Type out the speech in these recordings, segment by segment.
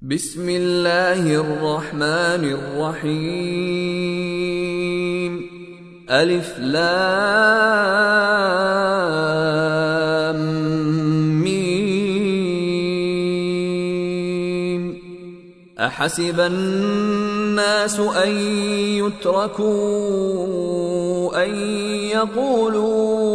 بسم الله الرحمن الرحيم. ألف لام ميم. أحسب الناس أن يتركوا أن يقولوا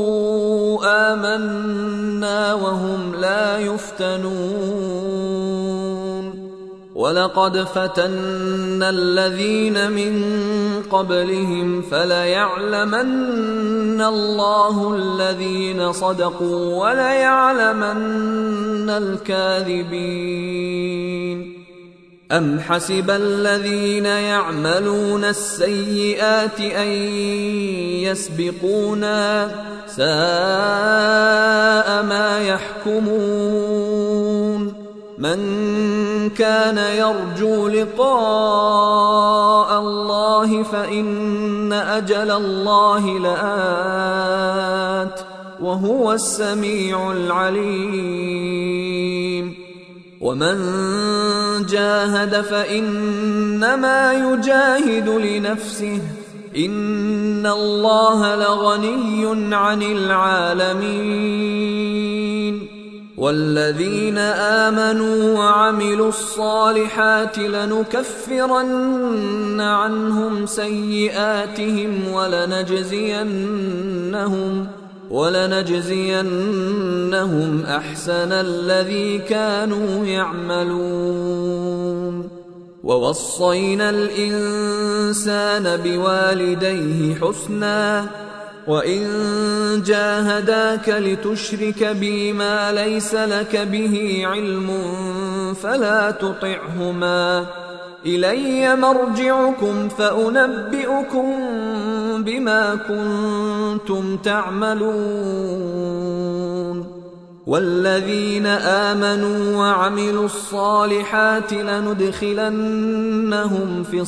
آمنا وهم لا يفتنون. ولقد فتنا الذين من قبلهم فليعلمن الله الذين صدقوا وليعلمن الكاذبين. أم حسب الذين يعملون السيئات أن يسبقونا ساء ما يحكمون. من كان يرجو لقاء الله فإن أجل الله لآت وهو السميع العليم. ومن جاهد فإنما يجاهد لنفسه إن الله لغني عن العالمين. والذين آمنوا وعملوا الصالحات لنكفرن عنهم سيئاتهم ولنجزينهم أحسن الذي كانوا يعملون. ووصينا الإنسان بوالديه حسنا وإن جاهداك لتشرك بي ما ليس لك به علم فلا تطعهما إلي مرجعكم فأنبئكم بما كنتم تعملون. والذين آمنوا وعملوا الصالحات لندخلنهم في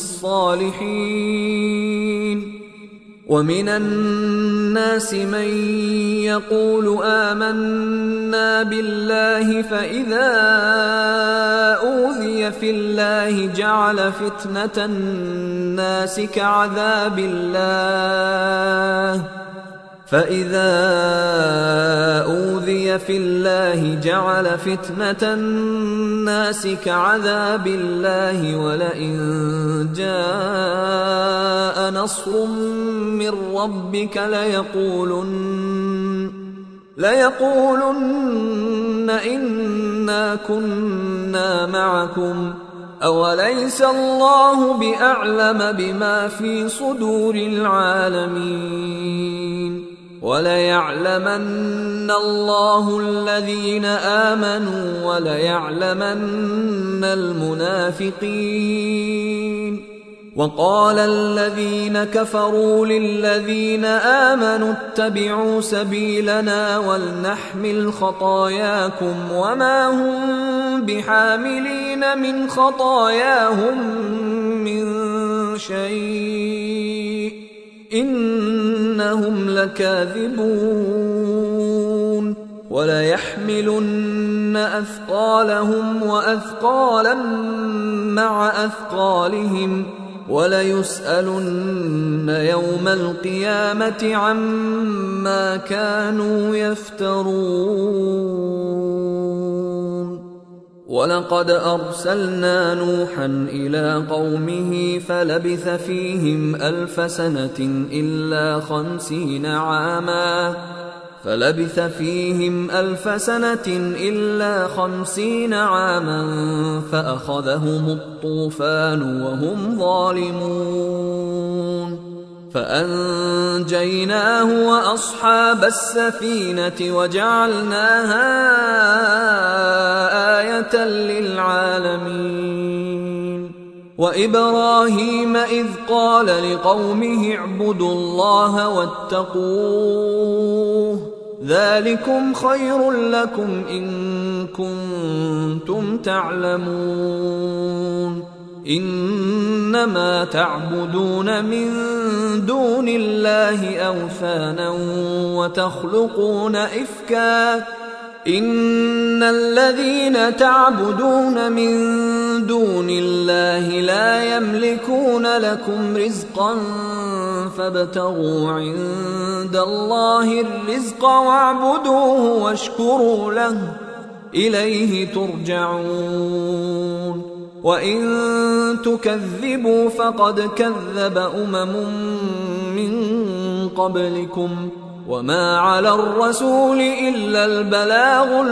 الصالحين. ومن الناس من يقول آمنا بالله فإذا أوذي في الله جعل فتنة الناس كعذاب الله ولئن جاء نصر من ربك ليقولن إنا كنا معكم أوليس الله بأعلم بما في صدور العالمين. وليعلمن الله الذين آمنوا وليعلمن المنافقين. وقال الذين كفروا للذين آمنوا اتبعوا سبيلنا ولنحمل خطاياكم وما هم بحاملين من خطاياهم من شيء إنهم لكاذبون. وليحملن أثقالهم وأثقالا مع أثقالهم وليسألن يوم القيامة عما كانوا يفترون. ولقد أرسلنا نوحا إلى قومه فلبث فيهم ألف سنة إلا 50 عاما فأخذهم الطوفان وهم ظالمون. فأنجيناه وأصحاب السفينة وجعلناها آية للعالمين. وإبراهيم إذ قال لقومه اعبدوا الله واتقوه ذلكم خير لكم إن كنتم تعلمون. إنما تعبدون من دون الله أوثانا وتخلقون إفكا إن الذين تعبدون من دون الله لا يملكون لكم رزقا فابتغوا عند الله الرزق واعبدوه واشكروا له إليه ترجعون وإن تكذبوا فقد كذب من قبلكم وما على الرسول إلا البلاغ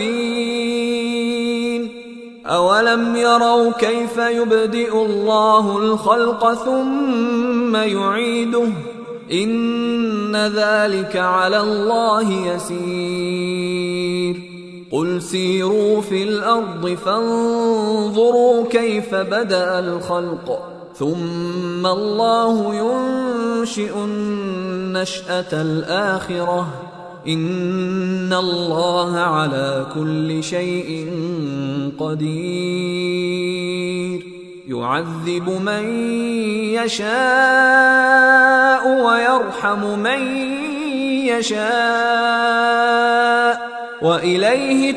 المبين أولم يروا كيف يبدئ الله الخلق ثم يعيده إن ذلك على الله يسير قل سيروا في الأرض فانظروا كيف بدأ الخلق ثم الله ينشئ النشأة الآخرة إن الله على كل شيء قدير يعذب من يشاء ويرحم من يشاء وإليه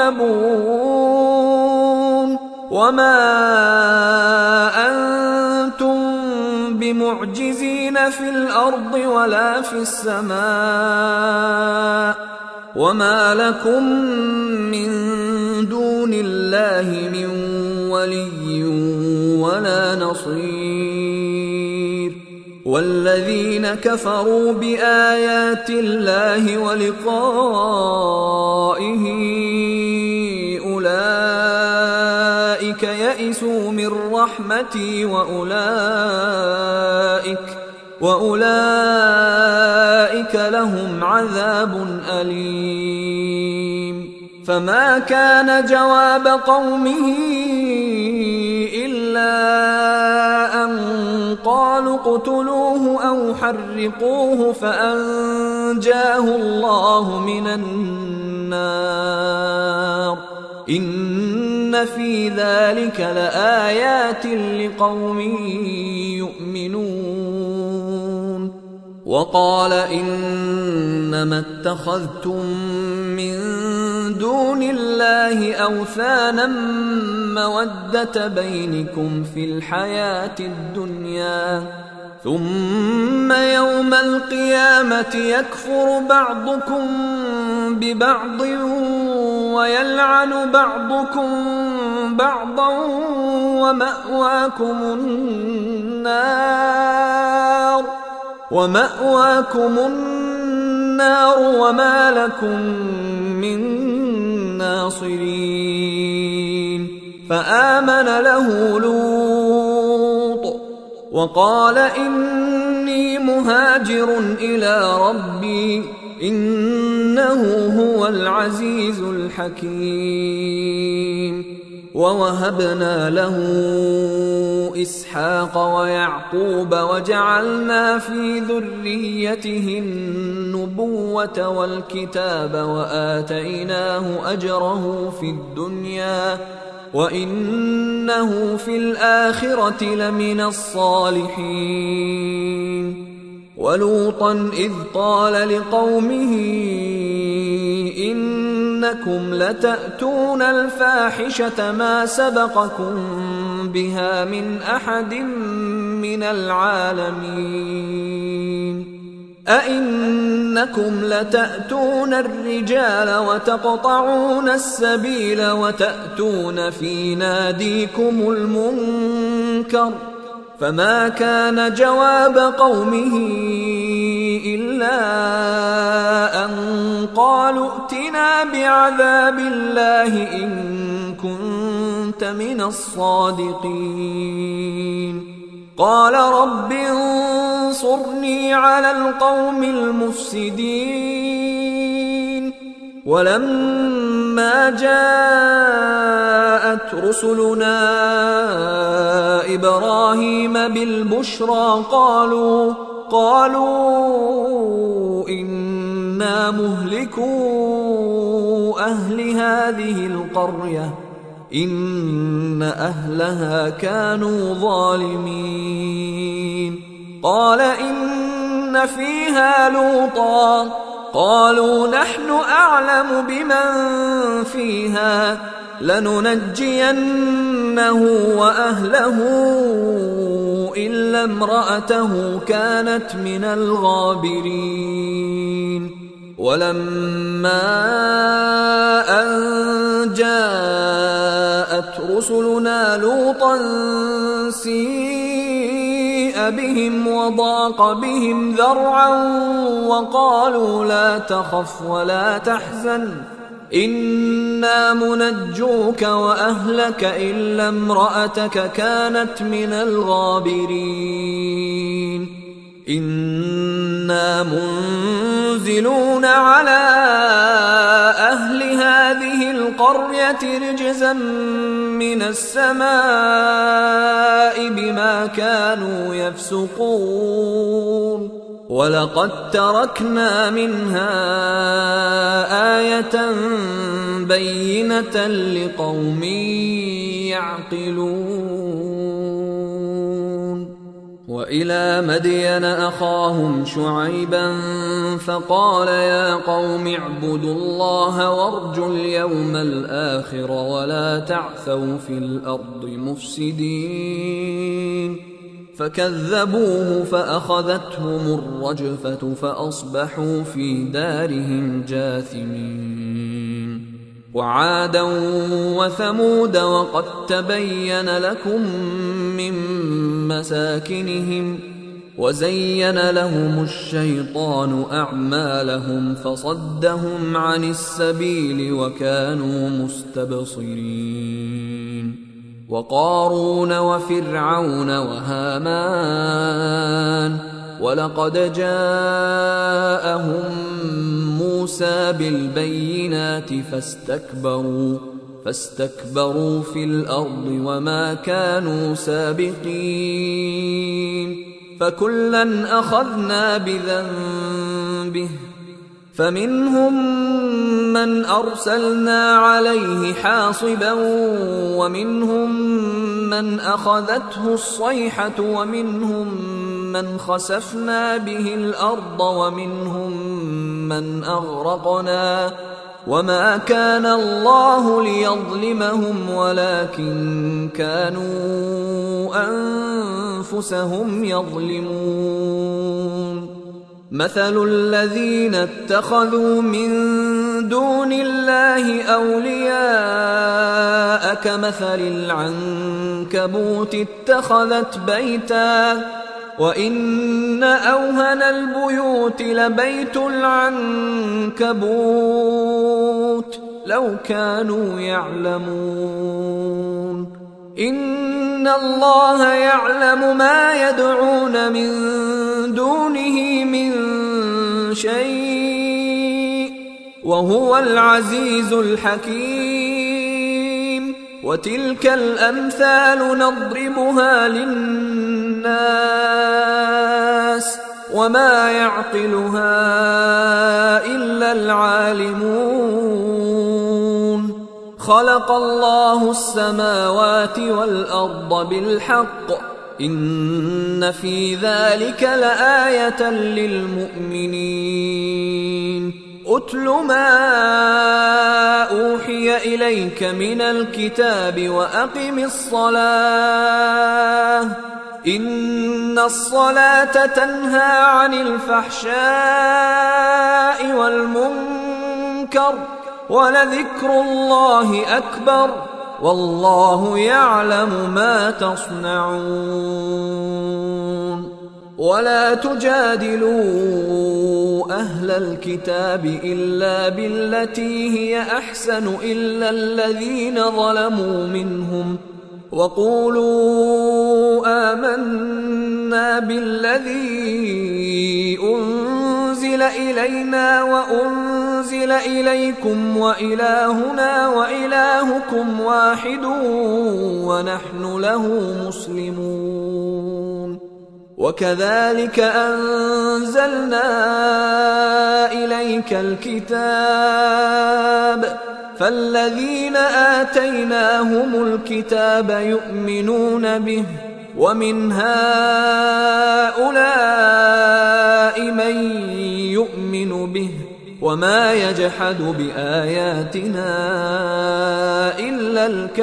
تقلبون وما أنتم بمعجزين في الأرض ولا في السماء وما لكم من دون الله من ولي ولا نصير والذين كفروا بآيات الله ولقائه أولئك يئسوا من رحمتي وأولئك لهم عذاب أليم فما كان جواب قومه إلا أن قالوا اقتلوه أو حرقوه فأنجاه الله من النار إن في ذلك لآيات لقوم يؤمنون وقال إنما اتخذتم من دون الله أوثانا مودة بينكم في الحياة الدنيا ثم يوم القيامة يكفر بعضكم ببعض ويلعن بعضكم بعضا ومأواكم النار وما لكم من ناصرين فآمن له لوط وقال إني مهاجر إلى ربي إنه هو العزيز الحكيم ووهبنا له إسحاق ويعقوب وجعلنا في ذريته النبوة والكتاب وآتيناه أجره في الدنيا وإنه في الآخرة لمن الصالحين ولوطا إذ قال لقومه إنكم لتأتون الفاحشة ما سبقكم بها من أحد من العالمين أئنكم لتأتون الرجال وتقطعون السبيل وتأتون في ناديكم المنكر فما كان جواب قومه إلا أن قالوا ائتنا بعذاب الله إن كنت من الصادقين قال رب انصرني على القوم المفسدين ولما جاءت رسلنا إبراهيم بالبشرى قالوا إنا مهلكو أهل هذه القرية إن أهلها كانوا ظالمين قال إن فيها لوطا قالوا نحن أعلم بمن فيها لننجينه وأهله إلا امرأته كانت من الغابرين ولما أن جاءت رسلنا لوطا سيء بهم وضاق بهم ذرعا وقالوا لا تخف ولا تحزن إنا منجوك وأهلك إلا امرأتك كانت من الغابرين إنا منزلون على أهل هذه القرية رجزا من السماء بما كانوا يفسقون ولقد تركنا منها آية بينة لقوم يعقلون وإلى مدين أخاهم شعيبا فقال يا قوم اعبدوا الله وارجوا اليوم الآخر ولا تعثوا في الأرض مفسدين فكذبوه فأخذتهم الرجفة فأصبحوا في دارهم جاثمين وعادا وثمود وقد تبين لكم من مساكنهم وزين لهم الشيطان أعمالهم فصدهم عن السبيل وكانوا مستبصرين وقارون وفرعون وهامان ولقد جاءهم موسى بالبينات فاستكبروا في الأرض وما كانوا سابقين فكلا أخذنا بذنبه فمنهم من أرسلنا عليه حاصبا ومنهم من أخذته الصيحة ومنهم من خسفنا به الأرض ومنهم من أغرقنا وما كان الله ليظلمهم ولكن كانوا أنفسهم يظلمون مثل الذين اتخذوا من دون الله أولياء كمثل العنكبوت اتخذت بيتا وإن أوهن البيوت لبيت العنكبوت لو كانوا يعلمون إن الله يعلم ما يدعون من دونه من شيء وهو العزيز الحكيم وتلك الأمثال نضربها للناس وما يعقلها إلا العالمون خلق الله السماوات والأرض بالحق إن في ذلك لآية للمؤمنين أتل ما أوحي إليك من الكتاب وأقم الصلاة إن الصلاة تنهى عن الفحشاء والمنكر ولذكر الله أكبر والله يعلم ما تصنعون ولا تجادلوا أهل الكتاب إلا بالتي هي أحسن إلا الذين ظلموا منهم وقولوا آمنا بالذي أنزل إلينا وأنزل إليكم وإلهنا وإلهكم واحد ونحن له مسلمون وكذلك أنزلنا إليك الكتاب فالذين آتيناهم الكتاب يؤمنون به ومن هؤلاء من يؤمن به وما يجحد بآياتنا إلا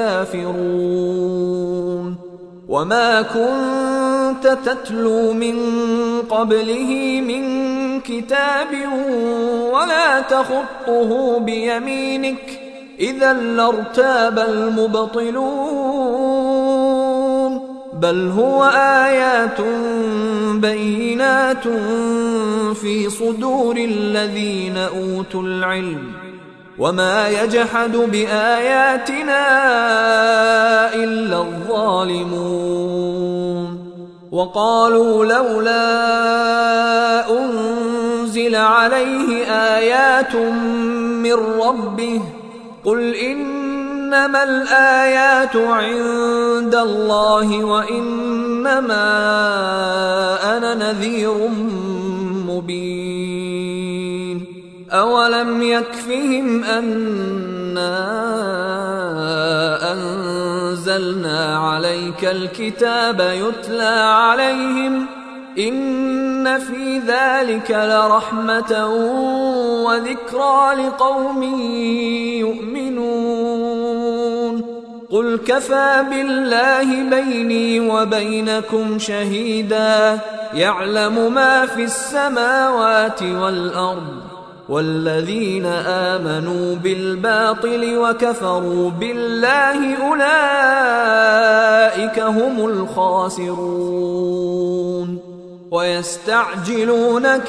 الكافرون وما كنت تتلو من قبله من كتاب ولا تخطه بيمينك إذا لارتاب المبطلون بل هو آيات بينات في صدور الذين أوتوا العلم وما يجحد بآياتنا إلا الظالمون وقالوا لولا أنزل عليه آيات من ربه قل إنما الآيات عند الله وإنما أنا نذير مبين أولم يكفهم أنا أنزلنا عليك الكتاب يتلى عليهم إن في ذلك لرحمة وذكرى لقوم يؤمنون قل كفى بالله بيني وبينكم شهيدا يعلم ما في السماوات والأرض والذين آمنوا بالباطل وكفروا بالله أولئك هم الخاسرون ويستعجلونك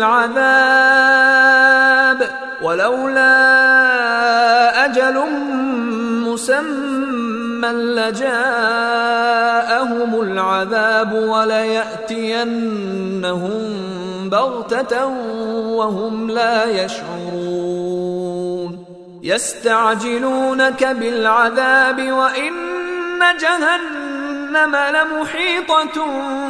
بالعذاب ولولا أجل مسمى لجاءهم العذاب وليأتينهم بغتة وهم لا يشعرون يستعجلونك بالعذاب وإن جهنم لمحيطة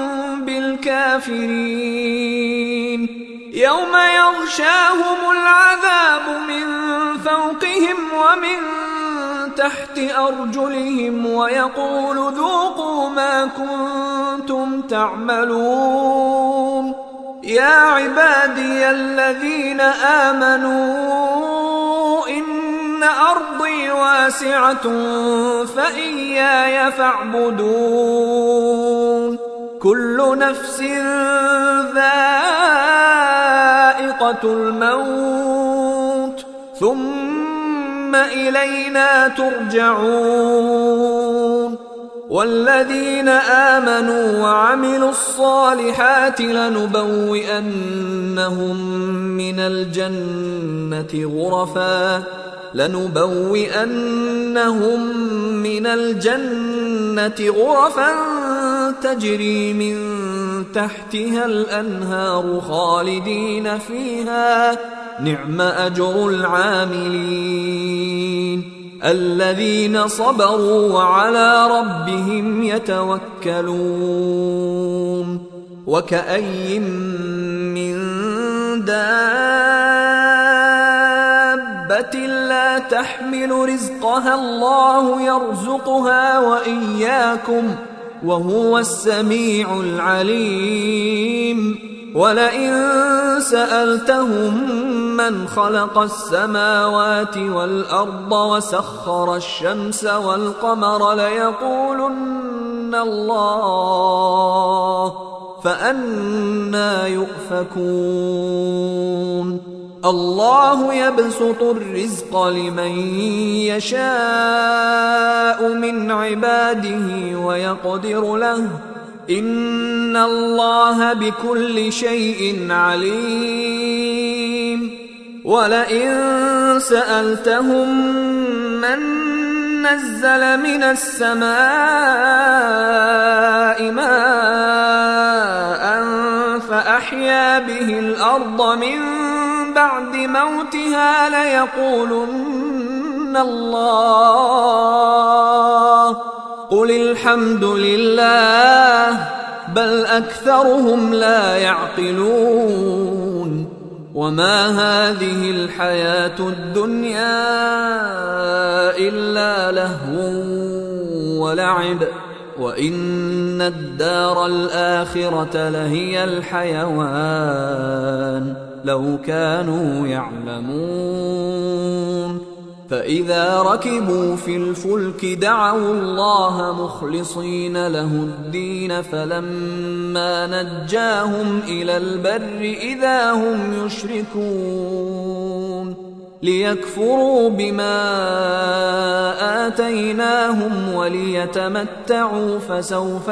بالكافرين يوم يغشاهم العذاب من فوقهم ومن تحت أرجلهم ويقول ذوقوا ما كنتم تعملون يا عبادي الذين آمنوا إن أرضي واسعة فإياي فاعبدون كل نفس ذائقة الموت ثم إلينا ترجعون والذين آمنوا وعملوا الصالحات لنبوئنهم من الجنة غرفا تجري من تحتها الأنهار خالدين فيها نعم أجر العاملين الذين صبروا وعلى ربهم يتوكلون وكأي من دابة لا تحمل رزقها الله يرزقها وإياكم وهو السميع العليم ولئن سألتهم من خلق السماوات والأرض وسخر الشمس والقمر ليقولن الله فأنى يؤفكون الله يبسط الرزق لمن يشاء من عباده ويقدر له إن الله بكل شيء عليم ولئن سألتهم من نزل من السماء ماء فأحيا به الأرض من بعد موتها ليقولن الله قل الحمد لله بل أكثرهم لا يعقلون وما هذه الحياة الدنيا إلا لهو ولعب وإن الدار الآخرة لهي الحيوان لو كانوا يعلمون فإذا ركبوا في الفلك دعوا الله مخلصين له الدين فلما نجاهم إلى البر إذا هم يشركون ليكفروا بما آتيناهم وليتمتعوا فسوف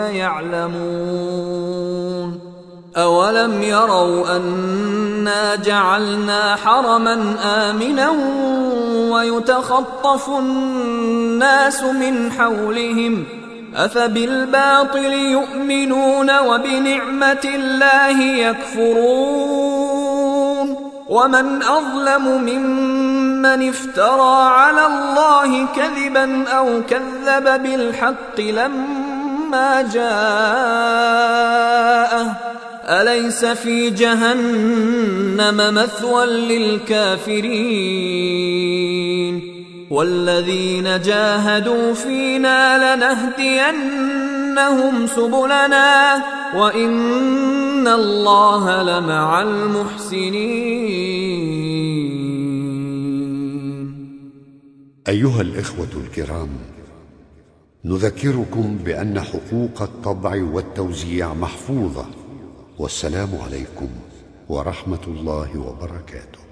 يعلمون أولم يروا أنا جعلنا حرما آمنا ويتخطف الناس من حولهم أفبالباطل يؤمنون وبنعمة الله يكفرون ومن أظلم ممن افترى على الله كذبا أو كذب بالحق لما جاءه أليس في جهنم مثوى للكافرين والذين جاهدوا فينا لنهدينهم سبلنا وإن الله لمع المحسنين. أيها الإخوة الكرام، نذكركم بأن حقوق الطبع والتوزيع محفوظة. والسلام عليكم ورحمة الله وبركاته.